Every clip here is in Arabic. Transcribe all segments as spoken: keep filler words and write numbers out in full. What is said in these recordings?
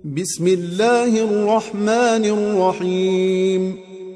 بسم الله الرحمن الرحيم.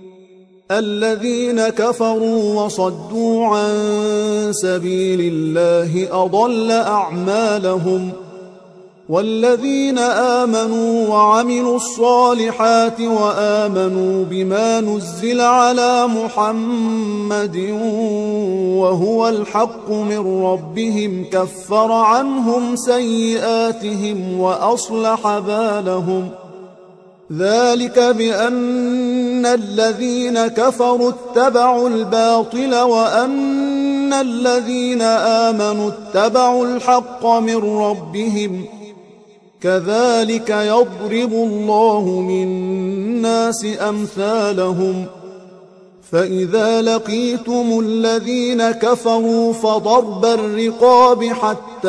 الذين كفروا وصدوا عن سبيل الله أضل أعمالهم، والذين آمنوا وعملوا الصالحات وآمنوا بما نزل على محمد وهو الحق من ربهم كفر عنهم سيئاتهم وأصلح بالهم. ذلك بأن الذين كفروا اتبعوا الباطل وأن الذين آمنوا اتبعوا الحق من ربهم، كذلك يضرب الله للناس أمثالهم. فإذا لقيتم الذين كفروا فضرب الرقاب حتى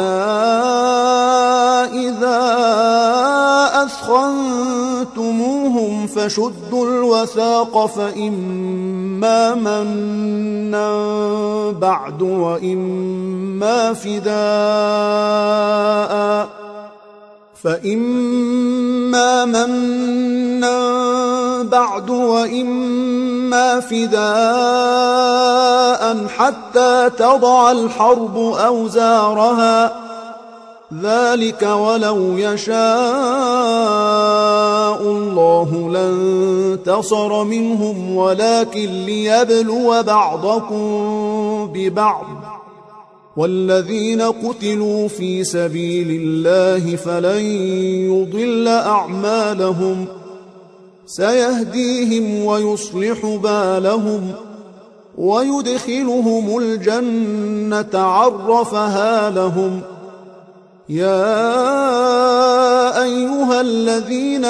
إذا أثخنتموهم فشدوا الوثاق، فإما منا بعد وإما فداء فإما منا بعد وإما فداء حتى تضع الحرب أوزارها. ذلك ولو يشاء الله لانتصر منهم ولكن ليبلو بعضكم ببعض. والذين قتلوا في سبيل الله فلن يضل أعمالهم، سيهديهم ويصلح بالهم ويدخلهم الجنة عرفها لهم. يا أيها الذين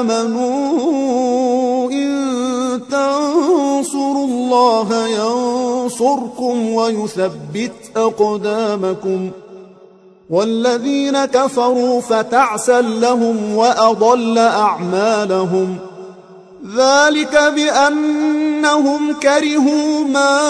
آمنوا إن تنصروا الله ينصركم ويثبت أقدامكم. والذين كفروا فتعسا لهم وأضل أعمالهم. ذلك بأنهم كرهوا ما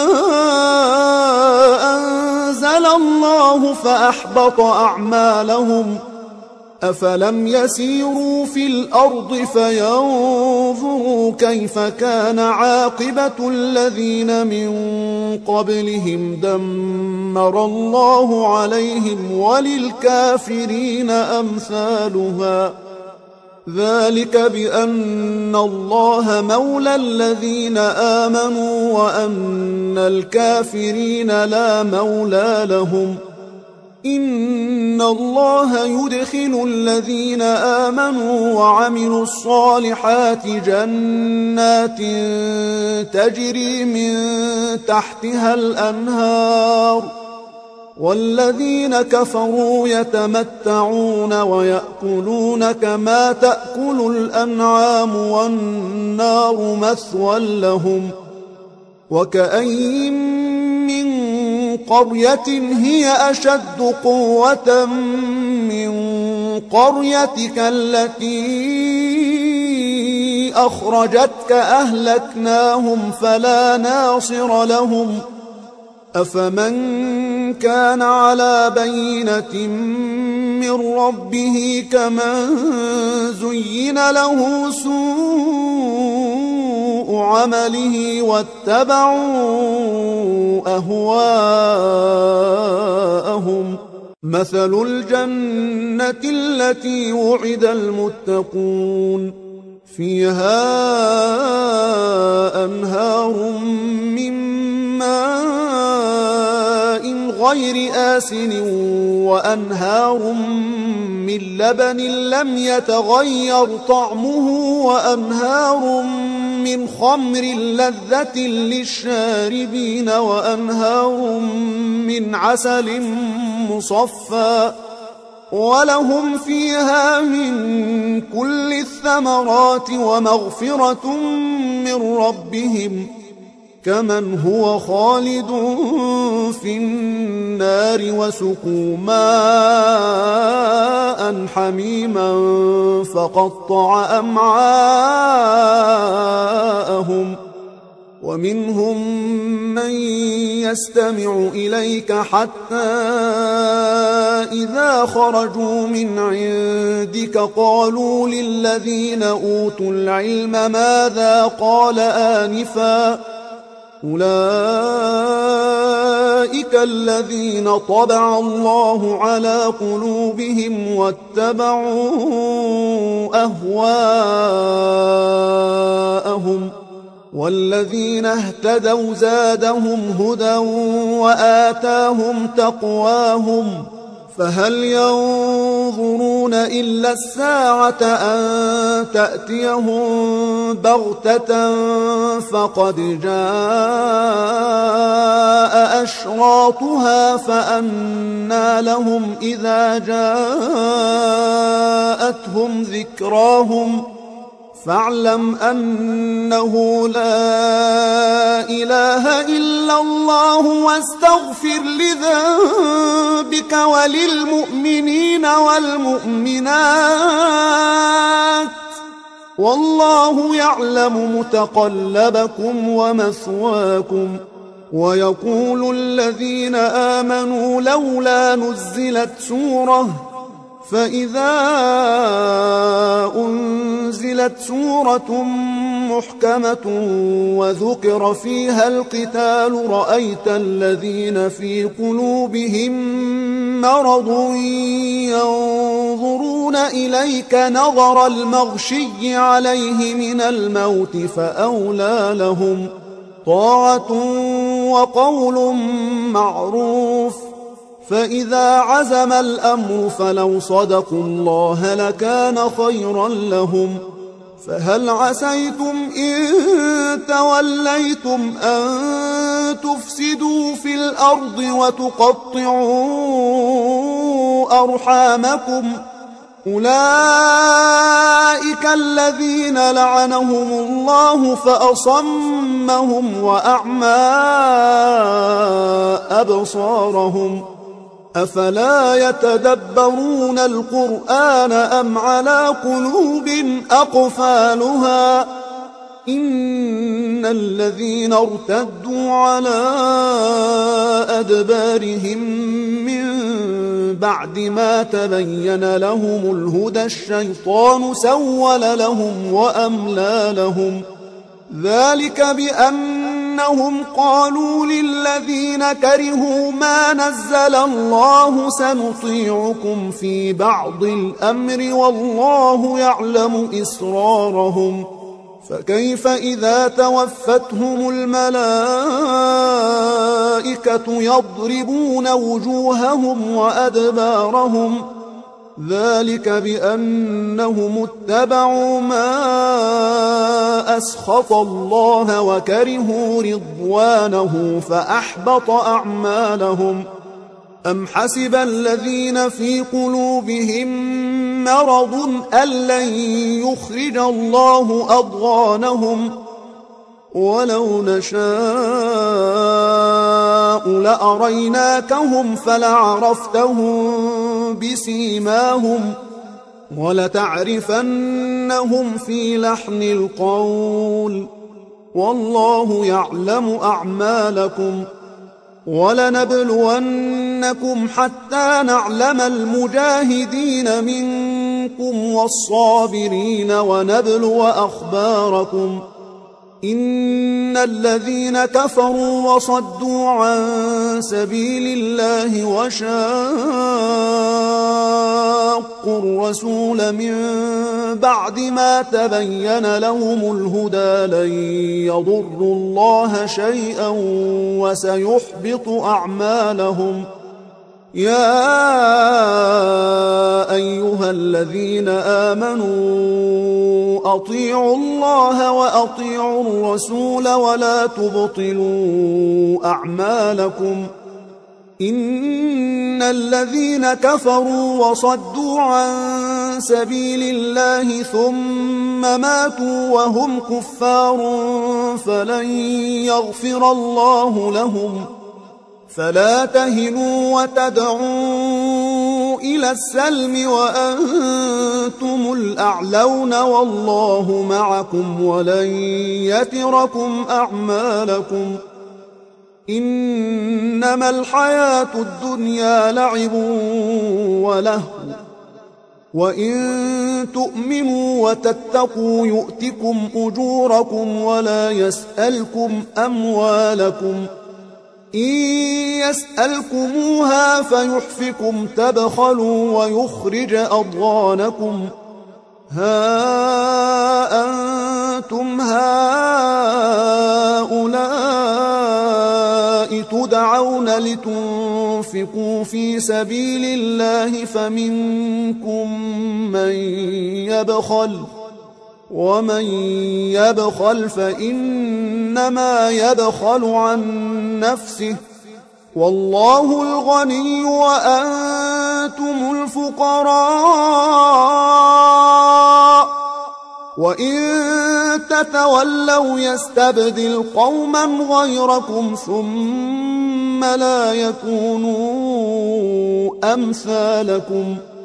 أنزل الله فأحبط أعمالهم. أفلم يسيروا في الأرض فينظروا كيف كان عاقبة الذين من قبلهم دمر الله عليهم وللكافرين أمثالها. ذلك بأن الله مولى الذين آمنوا وأن الكافرين لا مولى لهم. إن الله يدخل الذين آمنوا وعملوا الصالحات جنات تجري من تحتها الأنهار، والذين كفروا يتمتعون ويأكلون كما تأكل الأنعام والنار مثوى لهم. وكأين من قرية هي أشد قوة من قريتك التي أخرجتك أهلكناهم فلا ناصر لهم. أفمن كان على بينة من ربه كمن زين له سوء عمله واتبعوا أهواءهم. مثل الجنة التي وعد المتقون فيها أنهار من ماء غير آسن وأنهار من لبن لم يتغير طعمه وأنهار من خمر لذة للشاربين وأنهار من عسل مصفى ولهم فيها من كل الثمرات ومغفرة من ربهم كمن هو خالد في النار وسقوا ماء حميما فقطع أمعاءهم. ومنهم من يستمع إليك حتى إذا خرجوا من عندك قالوا للذين أوتوا العلم ماذا قال آنفا أولئك الذين طبع الله على قلوبهم واتبعوا أهواءهم والذين اهتدوا زادهم هدى وآتاهم تقواهم فهل ينظرون إلا الساعة أن تأتيهم بغتة فقد جاء أشراطها فأنى لهم إذا جاءتهم ذكراهم فاعلم أنه لا إله إلا الله واستغفر لذنبك وللمؤمنين والمؤمنات والله يعلم متقلبكم ومثواكم. ويقول الذين آمنوا لولا نزلت سورة فإذا أنزلت سورة محكمة وذكر فيها القتال رأيت الذين في قلوبهم مرض ينظرون إليك نظر المغشي عليه من الموت فأولى لهم طاعة وقول معروف. فإذا عزم الأمر فلو صدقوا الله لكان خيرا لهم. فهل عسيتم إن توليتم أن تفسدوا في الأرض وتقطعوا أرحامكم أولئك الذين لعنهم الله فأصمهم وأعمى أبصارهم أفلا يتدبرون القرآن أم على قلوب أقفالها إن الذين ارتدوا على أدبارهم من بعد ما تبين لهم الهدى الشيطان سول لهم وأملى لهم ذلك بأنهم قالوا للذين كرهوا ما نزل الله سنطيعكم في بعض الأمر والله يعلم إسرارهم فكيف إذا توفتهم الملائكة يضربون وجوههم وأدبارهم ذلك بأنهم اتبعوا ما أسخط الله وكرهوا رضوانه فأحبط أعمالهم. أم حسب الذين في قلوبهم مرض أن لن يخرج الله أضغانهم ولو نشاء لأريناكهم فلعرفتهم بسيماهم ولتعرفنهم في لحن القول والله يعلم أعمالكم. ولنبلونكم حتى نعلم المجاهدين منكم والصابرين ونبلو أخباركم. إن الذين كفروا وصدوا عن سبيل الله وشاقوا الرسول من بعد ما تبين لهم الهدى لن يضروا الله شيئا وسيحبط أعمالهم. يا أيها الذين آمنوا أطيعوا الله وأطيعوا الرسول ولا تبطلوا أعمالكم. إن الذين كفروا وصدوا عن سبيل الله ثم ماتوا وهم كفار فلن يغفر الله لهم. فلا تهنوا وتدعوا إلى السلم وأنتم الأعلون والله معكم ولن يتركم أعمالكم إنما الحياة الدنيا لعب ولهو وإن تؤمنوا وتتقوا يؤتكم أجوركم ولا يسألكم أموالكم إن يسألكموها فيحفكم تبخلوا ويخرج أضغانكم ها أنتم هؤلاء تدعون لتنفقوا في سبيل الله فمنكم من يبخل ومن يبخل فإنما يبخل عن نفسه والله الغني وأنتم الفقراء وإن تتولوا يستبدل قوما غيركم ثم لا يكونوا أمثالكم